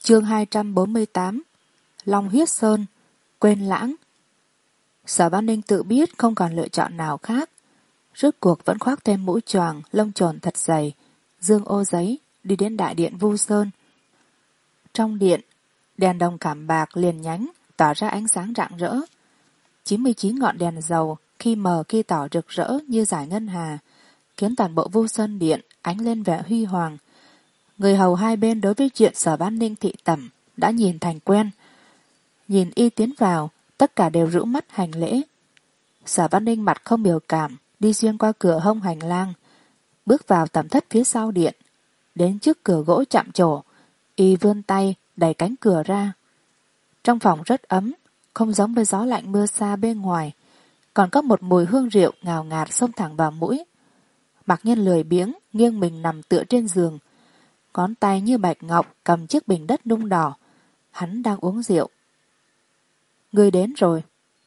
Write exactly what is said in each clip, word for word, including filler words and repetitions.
Chương hai trăm bốn mươi tám. Long huyết sơn, quên lãng. Sở Văn Ninh tự biết không còn lựa chọn nào khác, rốt cuộc vẫn khoác thêm mũ choàng lông trồn thật dày, dương ô giấy, đi đến đại điện Vu Sơn. Trong điện, đèn đồng cảm bạc liền nhánh tỏa ra ánh sáng rạng rỡ. chín mươi chín ngọn đèn dầu khi mờ khi tỏ rực rỡ như dải ngân hà, khiến toàn bộ Vu Sơn điện ánh lên vẻ huy hoàng. Người hầu hai bên đối với chuyện Sở Văn Ninh thị tẩm đã nhìn thành quen. Nhìn y tiến vào, tất cả đều rũ mắt hành lễ. Sở Văn Ninh mặt không biểu cảm, đi xuyên qua cửa hông hành lang, bước vào tẩm thất phía sau điện. Đến trước cửa gỗ chạm trổ, y vươn tay đẩy cánh cửa ra. Trong phòng rất ấm, không giống với gió lạnh mưa xa bên ngoài, còn có một mùi hương rượu ngào ngạt xông thẳng vào mũi. Mặc Nhiên lười biếng nghiêng mình nằm tựa trên giường, ngón tay như bạch ngọc cầm chiếc bình đất nung đỏ. Hắn đang uống rượu. Ngươi đến rồi.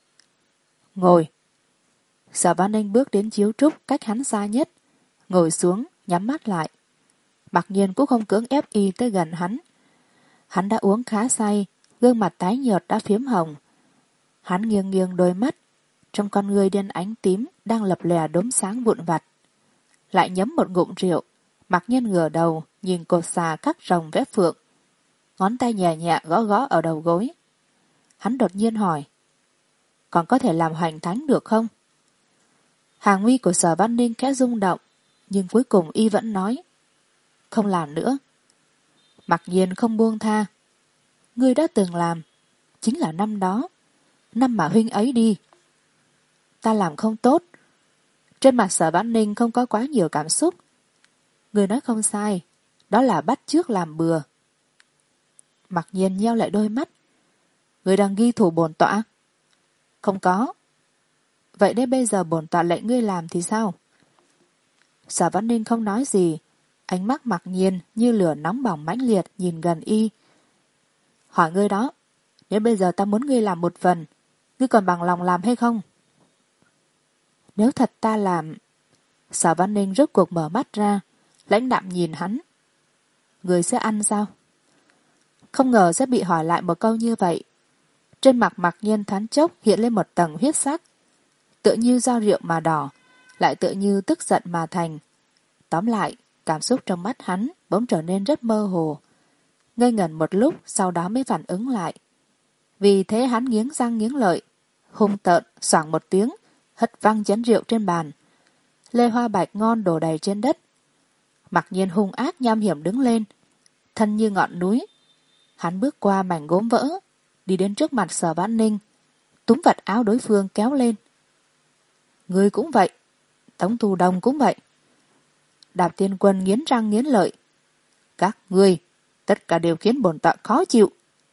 Ngồi. Sở Văn Ninh bước đến chiếu trúc cách hắn xa nhất, ngồi xuống nhắm mắt lại. Mặc Nhiên cũng không cưỡng ép y tới gần hắn. Hắn đã uống khá say, gương mặt tái nhợt đã phiếm hồng. Hắn nghiêng nghiêng đôi mắt, trong con ngươi đen ánh tím đang lập lòe đốm sáng vụn vặt. Lại nhấm một ngụm rượu, Mặc Nhiên ngửa đầu nhìn cột xà khắc rồng vẽ phượng, ngón tay nhẹ nhẹ gõ gõ ở đầu gối. Hắn đột nhiên hỏi, còn có thể làm hoành thánh được không? Hàng mi của Sở Văn Ninh khẽ rung động, nhưng cuối cùng y vẫn nói, không làm nữa. Mặc Nhiên không buông tha. Ngươi đã từng làm, chính là năm đó, năm mà huynh ấy đi. Ta làm không tốt. Trên mặt Sở Văn Ninh không có quá nhiều cảm xúc. Ngươi nói không sai, đó là bắt chước làm bừa. Mặc Nhiên nheo lại đôi mắt. Ngươi đang ghi thủ bổn tọa? Không có. Vậy đến bây giờ bổn tọa lệnh ngươi làm thì sao? Sở Văn Ninh không nói gì, ánh mắt Mặc Nhiên như lửa nóng bỏng mãnh liệt nhìn gần y. Hỏi ngươi đó, nếu bây giờ ta muốn ngươi làm một phần, ngươi còn bằng lòng làm hay không? Nếu thật ta làm... Sở Văn Ninh rốt cuộc mở mắt ra, lãnh đạm nhìn hắn. Ngươi sẽ ăn sao? Không ngờ sẽ bị hỏi lại một câu như vậy. Trên mặt Mặc Nhiên thoáng chốc hiện lên một tầng huyết sắc, tựa như do rượu mà đỏ, lại tựa như tức giận mà thành. Tóm lại, cảm xúc trong mắt hắn bỗng trở nên rất mơ hồ. Ngây ngẩn một lúc sau đó mới phản ứng lại. Vì thế hắn nghiến răng nghiến lợi, hung tợn xoảng một tiếng, hất văng chén rượu trên bàn. Lê hoa bạch ngon đổ đầy trên đất. Mặc Nhiên hung ác nham hiểm đứng lên, thân như ngọn núi. Hắn bước qua mảnh gốm vỡ, đi đến trước mặt Sở Văn Ninh, túm vạt áo đối phương kéo lên. Ngươi cũng vậy, Tống Thu Đông cũng vậy. Đạp Tiên Quân nghiến răng nghiến lợi. Các ngươi, tất cả đều khiến bổn tọa khó chịu.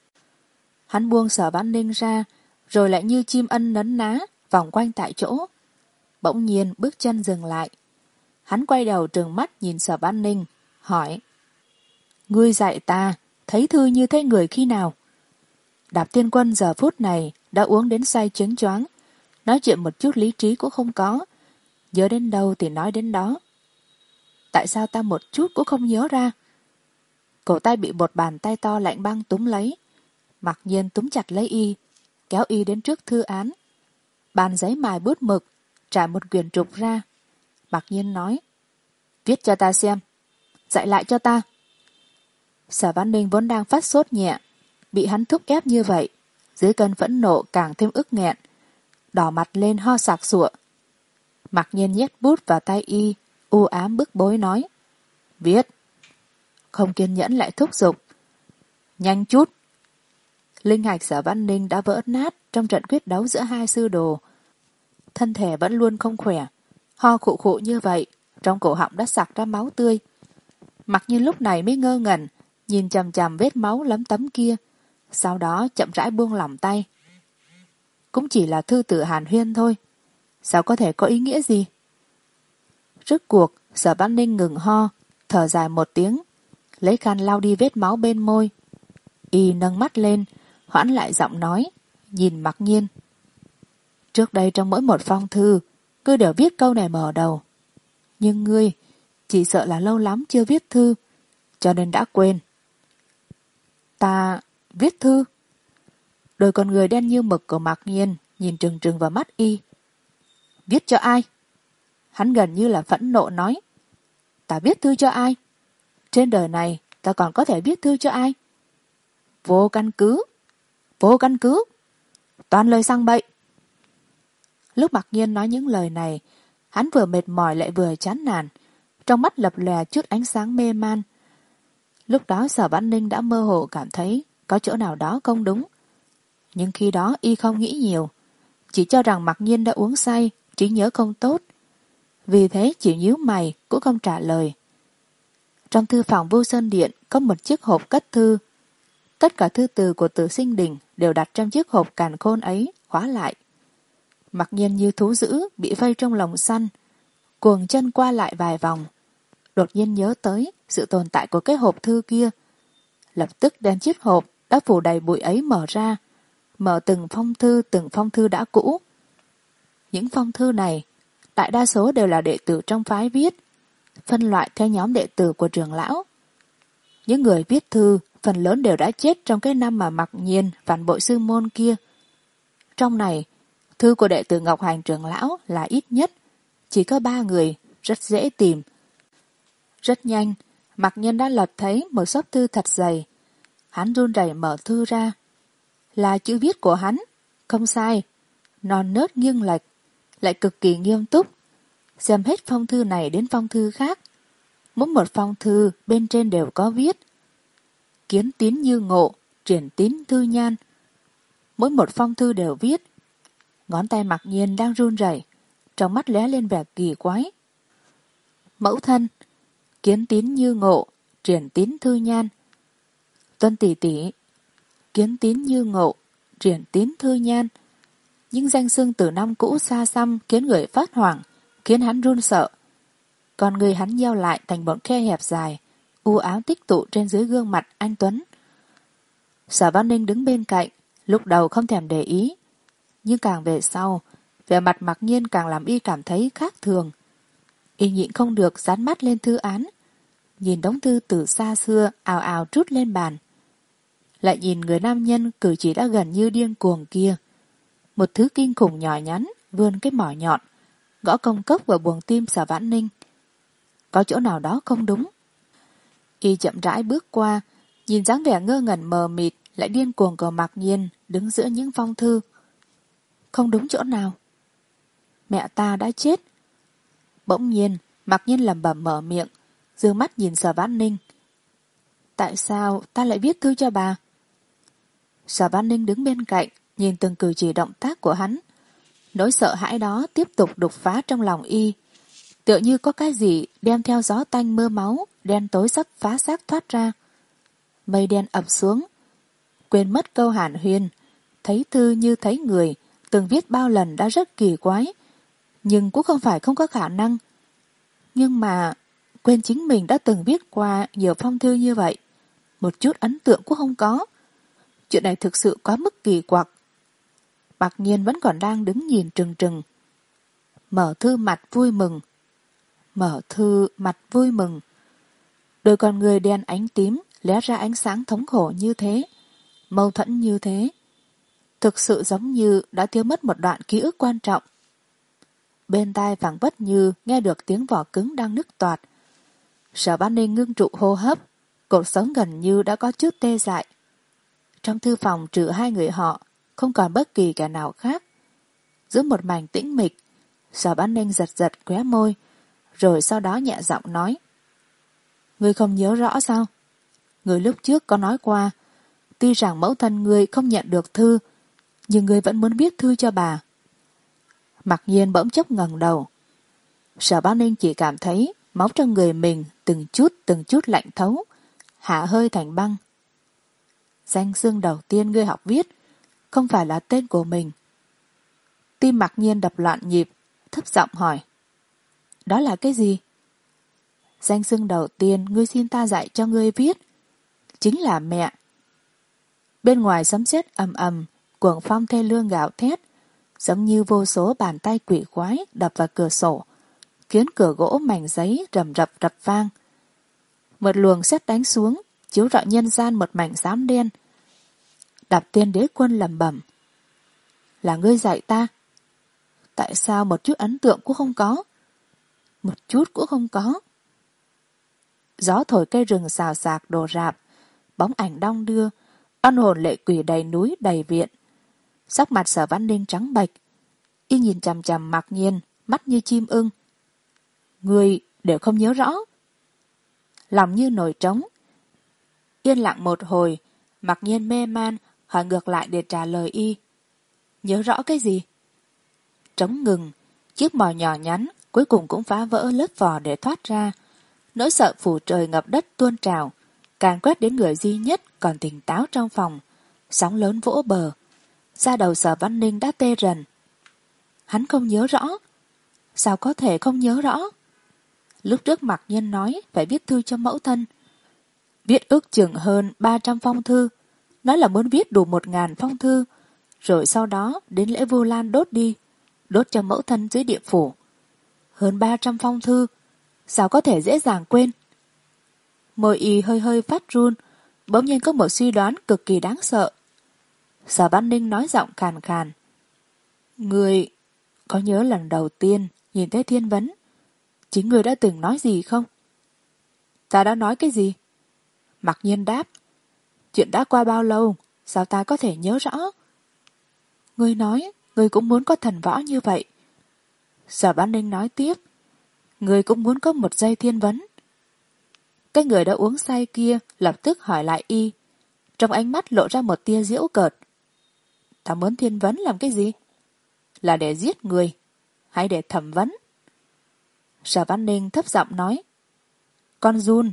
Hắn buông Sở Văn Ninh ra, rồi lại như chim ân nấn ná, vòng quanh tại chỗ. Bỗng nhiên bước chân dừng lại. Hắn quay đầu trừng mắt nhìn Sở Văn Ninh, hỏi. Ngươi dạy ta, thấy thư như thế người khi nào? Đạp Tiên Quân giờ phút này đã uống đến say chớnh choáng, nói chuyện một chút lý trí cũng không có, nhớ đến đâu thì nói đến đó. Tại sao ta một chút cũng không nhớ ra? Cổ tay bị một bàn tay to lạnh băng túm lấy. Mặc Nhiên túm chặt lấy y, kéo y đến trước thư án. Bàn giấy mài bút mực, trải một quyển trục ra. Mặc Nhiên nói, viết cho ta xem, dạy lại cho ta. Sở Văn Ninh vốn đang phát sốt nhẹ, bị hắn thúc ép như vậy, dưới cơn phẫn nộ càng thêm ức nghẹn, đỏ mặt lên ho sặc sụa. Mặc Nhiên nhét bút vào tay y, u ám bức bối nói, viết. Không kiên nhẫn lại thúc giục, nhanh chút. Linh hạch Sở Văn Ninh đã vỡ nát trong trận quyết đấu giữa hai sư đồ. Thân thể vẫn luôn không khỏe, ho khụ khụ như vậy, trong cổ họng đã sặc ra máu tươi. Mặc Nhiên lúc này mới ngơ ngẩn, nhìn chằm chằm vết máu lấm tấm kia, sau đó chậm rãi buông lỏng tay. Cũng chỉ là thư tử hàn huyên thôi, sao có thể có ý nghĩa gì? Rốt cuộc Sở Văn Ninh ngừng ho, thở dài một tiếng, lấy khăn lau đi vết máu bên môi. Y nâng mắt lên, hoãn lại giọng nói, nhìn Mặc Nhiên. Trước đây trong mỗi một phong thư, cứ đều viết câu này mở đầu. Nhưng ngươi, chỉ sợ là lâu lắm chưa viết thư, cho nên đã quên. Ta viết thư. Đôi con người đen như mực của Mạc Nhiên nhìn trừng trừng vào mắt y. Viết cho ai? Hắn gần như là phẫn nộ nói. Ta viết thư cho ai? Trên đời này ta còn có thể viết thư cho ai? Vô căn cứ. Vô căn cứ. Toàn lời sang bậy. Lúc Mạc Nhiên nói những lời này, hắn vừa mệt mỏi lại vừa chán nản, trong mắt lập lòe chút ánh sáng mê man. Lúc đó Sở Vãn Ninh đã mơ hồ cảm thấy có chỗ nào đó không đúng. Nhưng khi đó y không nghĩ nhiều, chỉ cho rằng Mạc Nhiên đã uống say, trí nhớ không tốt. Vì thế chỉ nhíu mày cũng không trả lời. Trong thư phòng Vô Sơn Điện có một chiếc hộp cất thư. Tất cả thư từ của Tử Sinh Đình đều đặt trong chiếc hộp càn khôn ấy, khóa lại. Mạc Nhiên như thú dữ bị vây trong lồng săn, cuồng chân qua lại vài vòng. Đột nhiên nhớ tới sự tồn tại của cái hộp thư kia. Lập tức đem chiếc hộp đã phủ đầy bụi ấy mở ra, mở từng phong thư từng phong thư đã cũ. Những phong thư này đại đa số đều là đệ tử trong phái viết, phân loại theo nhóm đệ tử của trưởng lão. Những người viết thư phần lớn đều đã chết trong cái năm mà Mạc Nhiên phản bội sư môn kia. Trong này, thư của đệ tử Ngọc Hành trưởng lão là ít nhất, chỉ có ba người, rất dễ tìm. Rất nhanh, Mạc Nhiên đã lật thấy một xấp thư thật dày. Hắn run rẩy mở thư ra. Là chữ viết của hắn, không sai, non nớt nghiêng lệch, lại cực kỳ nghiêm túc. Xem hết phong thư này đến phong thư khác, mỗi một phong thư bên trên đều có viết: kiến tín như ngộ, triển tín thư nhan. Mỗi một phong thư đều viết. Ngón tay Mạc Nhiên đang run rẩy, trong mắt lóe lên vẻ kỳ quái. Mẫu thân, kiến tín như ngộ, triển tín thư nhan. Tuân tỷ tỷ, kiến tín như ngộ, triển tín thư nhan. Những danh xưng từ năm cũ xa xăm khiến người phát hoảng, khiến hắn run sợ. Còn người hắn nheo lại thành một khe hẹp dài, u ám tích tụ trên dưới gương mặt anh tuấn. Sở Vãn Ninh đứng bên cạnh, lúc đầu không thèm để ý, nhưng càng về sau, vẻ mặt Mạc Nhiên càng làm y cảm thấy khác thường. Y nhịn không được dán mắt lên thư án, nhìn đống thư từ xa xưa ào ào trút lên bàn. Lại nhìn người nam nhân cử chỉ đã gần như điên cuồng kia, một thứ kinh khủng nhỏ nhắn vươn cái mỏ nhọn, gõ công cốc vào buồng tim Sở Vãn Ninh. Có chỗ nào đó không đúng. Y chậm rãi bước qua, nhìn dáng vẻ ngơ ngẩn mờ mịt lại điên cuồng của Mạc Nhiên đứng giữa những phong thư. Không đúng chỗ nào. Mẹ ta đã chết. Bỗng nhiên, Mạc Nhiên lẩm bẩm mở miệng, dương mắt nhìn Sở Vãn Ninh. Tại sao ta lại viết thư cho bà? Sở Vãn Ninh đứng bên cạnh, nhìn từng cử chỉ động tác của hắn. Nỗi sợ hãi đó tiếp tục đục phá trong lòng y, tựa như có cái gì đem theo gió tanh mưa máu, đen tối sắp phá xác thoát ra. Mây đen ập xuống, quên mất câu hàn huyên, thấy thư như thấy người, từng viết bao lần đã rất kỳ quái, nhưng cũng không phải không có khả năng. Nhưng mà quên chính mình đã từng viết qua nhiều phong thư như vậy, một chút ấn tượng cũng không có. Chuyện này thực sự quá mức kỳ quặc. Mạc Nhiên vẫn còn đang đứng nhìn trừng trừng. Mở thư mặt vui mừng. Mở thư mặt vui mừng. Đôi con người đen ánh tím lóe ra ánh sáng thống khổ như thế, mâu thuẫn như thế. Thực sự giống như đã thiếu mất một đoạn ký ức quan trọng. Bên tai phảng phất như nghe được tiếng vỏ cứng đang nứt toạc. Sở Vãn Ninh ngưng trụ hô hấp, cột sống gần như đã có chút tê dại. Trong thư phòng trừ hai người họ, không còn bất kỳ kẻ nào khác. Giữa một mảnh tĩnh mịch, Sở Vãn Ninh giật giật khóe môi, rồi sau đó nhẹ giọng nói: Ngươi không nhớ rõ sao? Ngươi lúc trước có nói qua, tuy rằng mẫu thân ngươi không nhận được thư, nhưng ngươi vẫn muốn viết thư cho bà. Mặc nhiên bỗng chốc ngẩng đầu. Sở Vãn Ninh chỉ cảm thấy máu trong người mình từng chút từng chút lạnh thấu, hạ hơi thành băng. Danh xưng đầu tiên ngươi học viết không phải là tên của mình. Tim Mặc nhiên đập loạn nhịp, thấp giọng hỏi: Đó là cái gì? Danh xưng đầu tiên ngươi xin ta dạy cho ngươi viết chính là mẹ. Bên ngoài sấm sét ầm ầm, cuồng phong thê lương gào thét, giống như vô số bàn tay quỷ quái đập vào cửa sổ, khiến cửa gỗ mảnh giấy rầm rập rập vang. Một luồng sét đánh xuống, chiếu rọi nhân gian một mảnh xám đen. Đạp Tiên Đế Quân lẩm bẩm: là ngươi dạy ta. Tại sao một chút ấn tượng cũng không có? Một chút cũng không có. Gió thổi cây rừng xào xạc đổ rạp, bóng ảnh đong đưa, oan hồn lệ quỷ đầy núi đầy viện. Sắc mặt Sở Văn Ninh trắng bệch, y nhìn chằm chằm Mạc Nhiên, mắt như chim ưng. Người đều không nhớ rõ. Lòng như nồi trống. Yên lặng một hồi, Mạc Nhiên mê man hỏi ngược lại để trả lời y. Nhớ rõ cái gì? Trống ngừng, chiếc mò nhỏ nhắn cuối cùng cũng phá vỡ lớp vỏ để thoát ra. Nỗi sợ phủ trời ngập đất tuôn trào, càng quét đến người duy nhất còn tỉnh táo trong phòng. Sóng lớn vỗ bờ, da đầu Sở Văn Ninh đã tê rần. Hắn không nhớ rõ. Sao có thể không nhớ rõ? Lúc trước Mạc Nhiên nói phải viết thư cho mẫu thân. Viết ước chừng hơn ba trăm phong thư. Nói là muốn viết đủ một ngàn phong thư. Rồi sau đó đến lễ Vu Lan đốt đi. Đốt cho mẫu thân dưới địa phủ. Hơn ba trăm phong thư. Sao có thể dễ dàng quên? Môi y hơi hơi phát run. Bỗng nhiên có một suy đoán cực kỳ đáng sợ. Sở Văn Ninh nói giọng khàn khàn. Người có nhớ lần đầu tiên nhìn thấy Thiên Vấn, chính người đã từng nói gì không? Ta đã nói cái gì? Mạc Nhiên đáp. Chuyện đã qua bao lâu, sao ta có thể nhớ rõ? Ngươi nói, ngươi cũng muốn có thần võ như vậy. Sở Văn Ninh nói tiếp. Ngươi cũng muốn có một giây Thiên Vấn. Cái người đã uống say kia lập tức hỏi lại y. Trong ánh mắt lộ ra một tia giễu cợt. Ta muốn Thiên Vấn làm cái gì? Là để giết người, hay để thẩm vấn? Sở Văn Ninh thấp giọng nói. Con giun.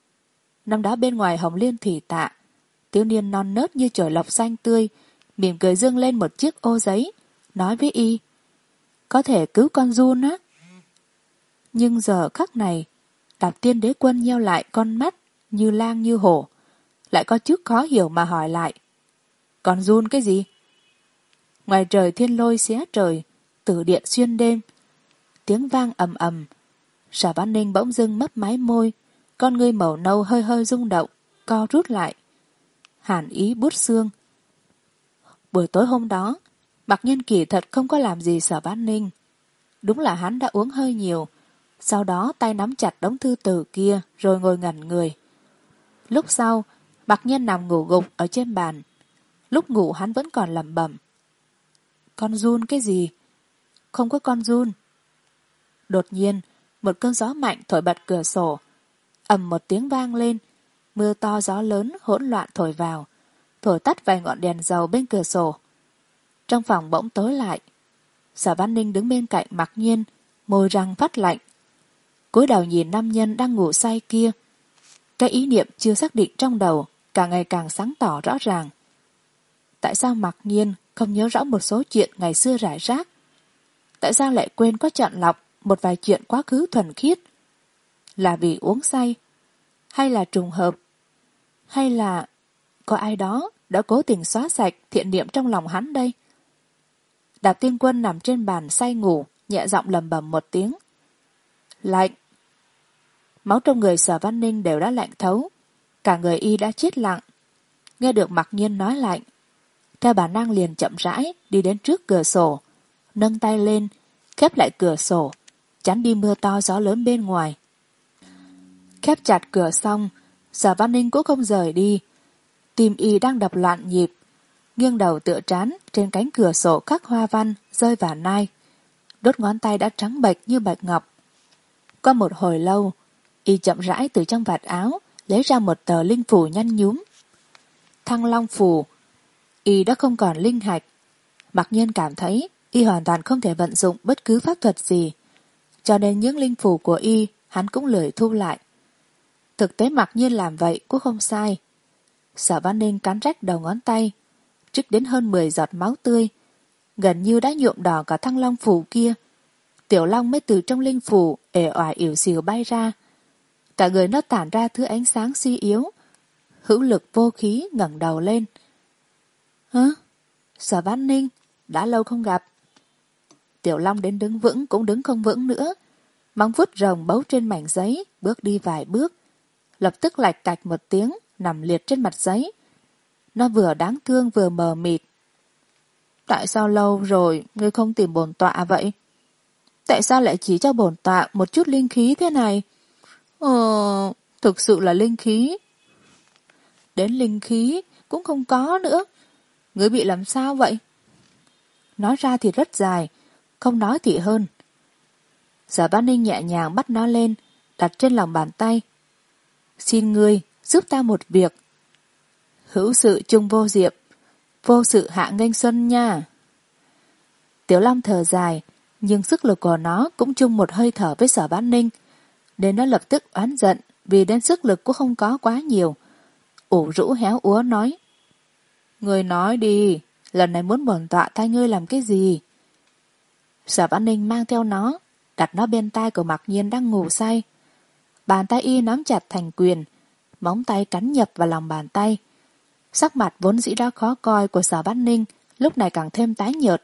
Năm đó bên ngoài Hồng Liên Thủy Tạ, thiếu niên non nớt như trời lộc xanh tươi, mỉm cười dương lên một chiếc ô giấy, nói với y. Có thể cứu con giun á. Nhưng giờ khắc này, Đạp Tiên Đế Quân nheo lại con mắt, như lang như hổ, lại có chút khó hiểu mà hỏi lại. Con giun cái gì? Ngoài trời thiên lôi xé trời, tử điện xuyên đêm, tiếng vang ầm ầm. Sở Văn Ninh bỗng dưng mấp máy môi, con ngươi màu nâu hơi hơi rung động, co rút lại. Hàn ý buốt xương. Buổi tối hôm đó, Mạc Nhiên kỳ thật không có làm gì Sở Văn Ninh. Đúng là hắn đã uống hơi nhiều, sau đó tay nắm chặt đống thư từ kia rồi ngồi ngẩn người. Lúc sau, Mạc Nhiên nằm ngủ gục ở trên bàn. Lúc ngủ hắn vẫn còn lẩm bẩm. Con giun cái gì? Không có con giun. Đột nhiên, một cơn gió mạnh thổi bật cửa sổ. Ầm một tiếng vang lên, mưa to gió lớn hỗn loạn thổi vào, thổi tắt vài ngọn đèn dầu bên cửa sổ. Trong phòng bỗng tối lại. Sở Văn Ninh đứng bên cạnh Mạc Nhiên, môi răng phát lạnh. Cúi đầu nhìn nam nhân đang ngủ say kia. Cái ý niệm chưa xác định trong đầu càng ngày càng sáng tỏ rõ ràng. Tại sao Mạc Nhiên không nhớ rõ một số chuyện ngày xưa rải rác? Tại sao lại quên có chọn lọc một vài chuyện quá khứ thuần khiết? Là vì uống say? Hay là trùng hợp? Hay là có ai đó đã cố tình xóa sạch thiện niệm trong lòng hắn đây? Đạp Tiên Quân nằm trên bàn say ngủ, nhẹ giọng lầm bầm một tiếng. Lạnh. Máu trong người Sở Văn Ninh đều đã lạnh thấu. Cả người y đã chết lặng. Nghe được Mạc Nhiên nói lạnh, theo bản năng liền chậm rãi đi đến trước cửa sổ, nâng tay lên, khép lại cửa sổ, chắn đi mưa to gió lớn bên ngoài. Khép chặt cửa xong, Sở Văn Ninh cũng không rời đi. Tim y đang đập loạn nhịp, nghiêng đầu tựa trán trên cánh cửa sổ khắc hoa văn rơi vào nai. Đốt ngón tay đã trắng bệch như bạch ngọc. Qua một hồi lâu, y chậm rãi từ trong vạt áo lấy ra một tờ linh phù nhăn nhúm. Thăng Long phù. Y đã không còn linh hạch. Mặc nhiên cảm thấy y hoàn toàn không thể vận dụng bất cứ pháp thuật gì, cho nên những linh phù của y hắn cũng lười thu lại. Thực tế Mặc nhiên làm vậy cũng không sai. Sở Văn Ninh cắn rách đầu ngón tay, trích đến hơn mười giọt máu tươi, gần như đã nhuộm đỏ cả Thăng Long phù kia. Tiểu Long mới từ trong linh phù ể oải ỉu xìu bay ra. Cả người nó tản ra thứ ánh sáng suy yếu, hữu lực vô khí ngẩng đầu lên. Hả? Sở Văn Ninh, đã lâu không gặp. Tiểu Long đến đứng vững cũng đứng không vững nữa. Móng vuốt rồng bấu trên mảnh giấy, bước đi vài bước. Lập tức lạch cạch một tiếng, nằm liệt trên mặt giấy. Nó vừa đáng thương vừa mờ mịt. Tại sao lâu rồi ngươi không tìm bổn tọa vậy? Tại sao lại chỉ cho bổn tọa một chút linh khí thế này? Ờ, thực sự là linh khí. Đến linh khí cũng không có nữa. Ngươi bị làm sao vậy? Nói ra thì rất dài, không nói thì hơn. Sở Văn Ninh nhẹ nhàng bắt nó lên, đặt trên lòng bàn tay. Xin ngươi giúp ta một việc. Hữu sự chung vô diệp, vô sự hạ nghênh xuân nha. Tiểu Long thở dài, nhưng sức lực của nó cũng chung một hơi thở với Sở Văn Ninh, nên nó lập tức oán giận vì đến sức lực cũng không có quá nhiều. Ủ rũ héo úa nói: Ngươi nói đi, lần này muốn bổn tọa thay ngươi làm cái gì? Sở Văn Ninh mang theo nó, đặt nó bên tai của Mặc Nhiên đang ngủ say. Bàn tay y nắm chặt thành quyền, móng tay cắn nhập vào lòng bàn tay. Sắc mặt vốn dĩ đã khó coi của Sở Văn Ninh lúc này càng thêm tái nhợt.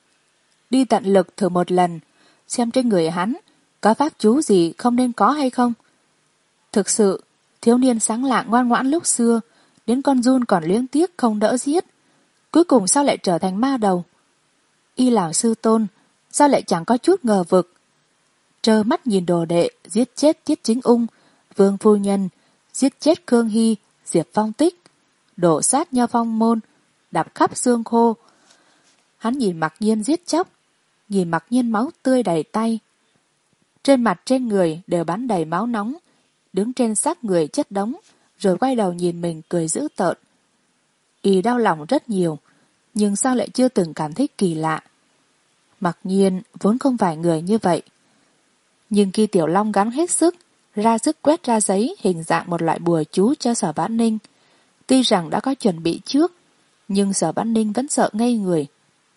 Đi tận lực thử một lần, xem trên người hắn có pháp chú gì không nên có hay không. Thực sự, thiếu niên sáng lạng ngoan ngoãn lúc xưa, đến con giun còn liếng tiếc không đỡ giết. Cuối cùng sao lại trở thành ma đầu? Y lão sư tôn, sao lại chẳng có chút ngờ vực? Trơ mắt nhìn đồ đệ giết chết Tiết Chính Ung, Vương Phu Nhân, giết chết Khương Hy, Diệp Phong Tích, đổ sát Nho Phong Môn, đạp khắp xương khô. Hắn nhìn Mặc Nhiên giết chóc, nhìn Mặc Nhiên máu tươi đầy tay. Trên mặt trên người đều bắn đầy máu nóng, đứng trên xác người chất đống, rồi quay đầu nhìn mình cười dữ tợn. Y đau lòng rất nhiều, nhưng sao lại chưa từng cảm thấy kỳ lạ. Mặc Nhiên vốn không phải người như vậy. Nhưng khi Tiểu Long gắng hết sức, ra sức quét ra giấy hình dạng một loại bùa chú cho Sở Vãn Ninh, tuy rằng đã có chuẩn bị trước, nhưng Sở Vãn Ninh vẫn sợ ngây người.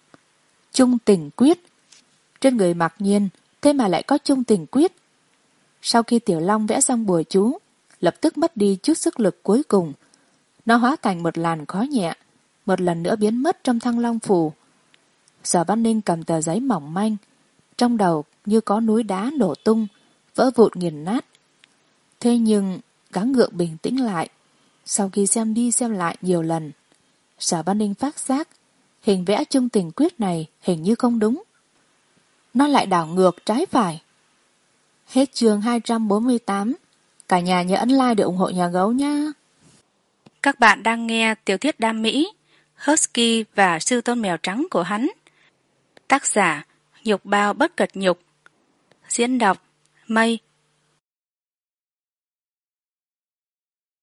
Chung tình quyết. Trên người Mặc Nhiên, thế mà lại có chung tình quyết. Sau khi Tiểu Long vẽ xong bùa chú, lập tức mất đi chút sức lực cuối cùng. Nó hóa thành một làn khói nhẹ, một lần nữa biến mất trong Thăng Long Phù. Sở Văn Ninh cầm tờ giấy mỏng manh, trong đầu như có núi đá nổ tung, vỡ vụn nghiền nát. Thế nhưng, gắng gượng bình tĩnh lại, sau khi xem đi xem lại nhiều lần, Sở Văn Ninh phát giác, hình vẽ chung tình quyết này hình như không đúng. Nó lại đảo ngược trái phải. Hết chương hai trăm bốn mươi tám. Cả nhà nhớ ấn like để ủng hộ nhà gấu nha. Các bạn đang nghe tiểu thuyết đam mỹ Husky và Sư Tôn Mèo Trắng của hắn. Tác giả Nhục Bao Bất Cật Nhục. Diễn đọc Mây.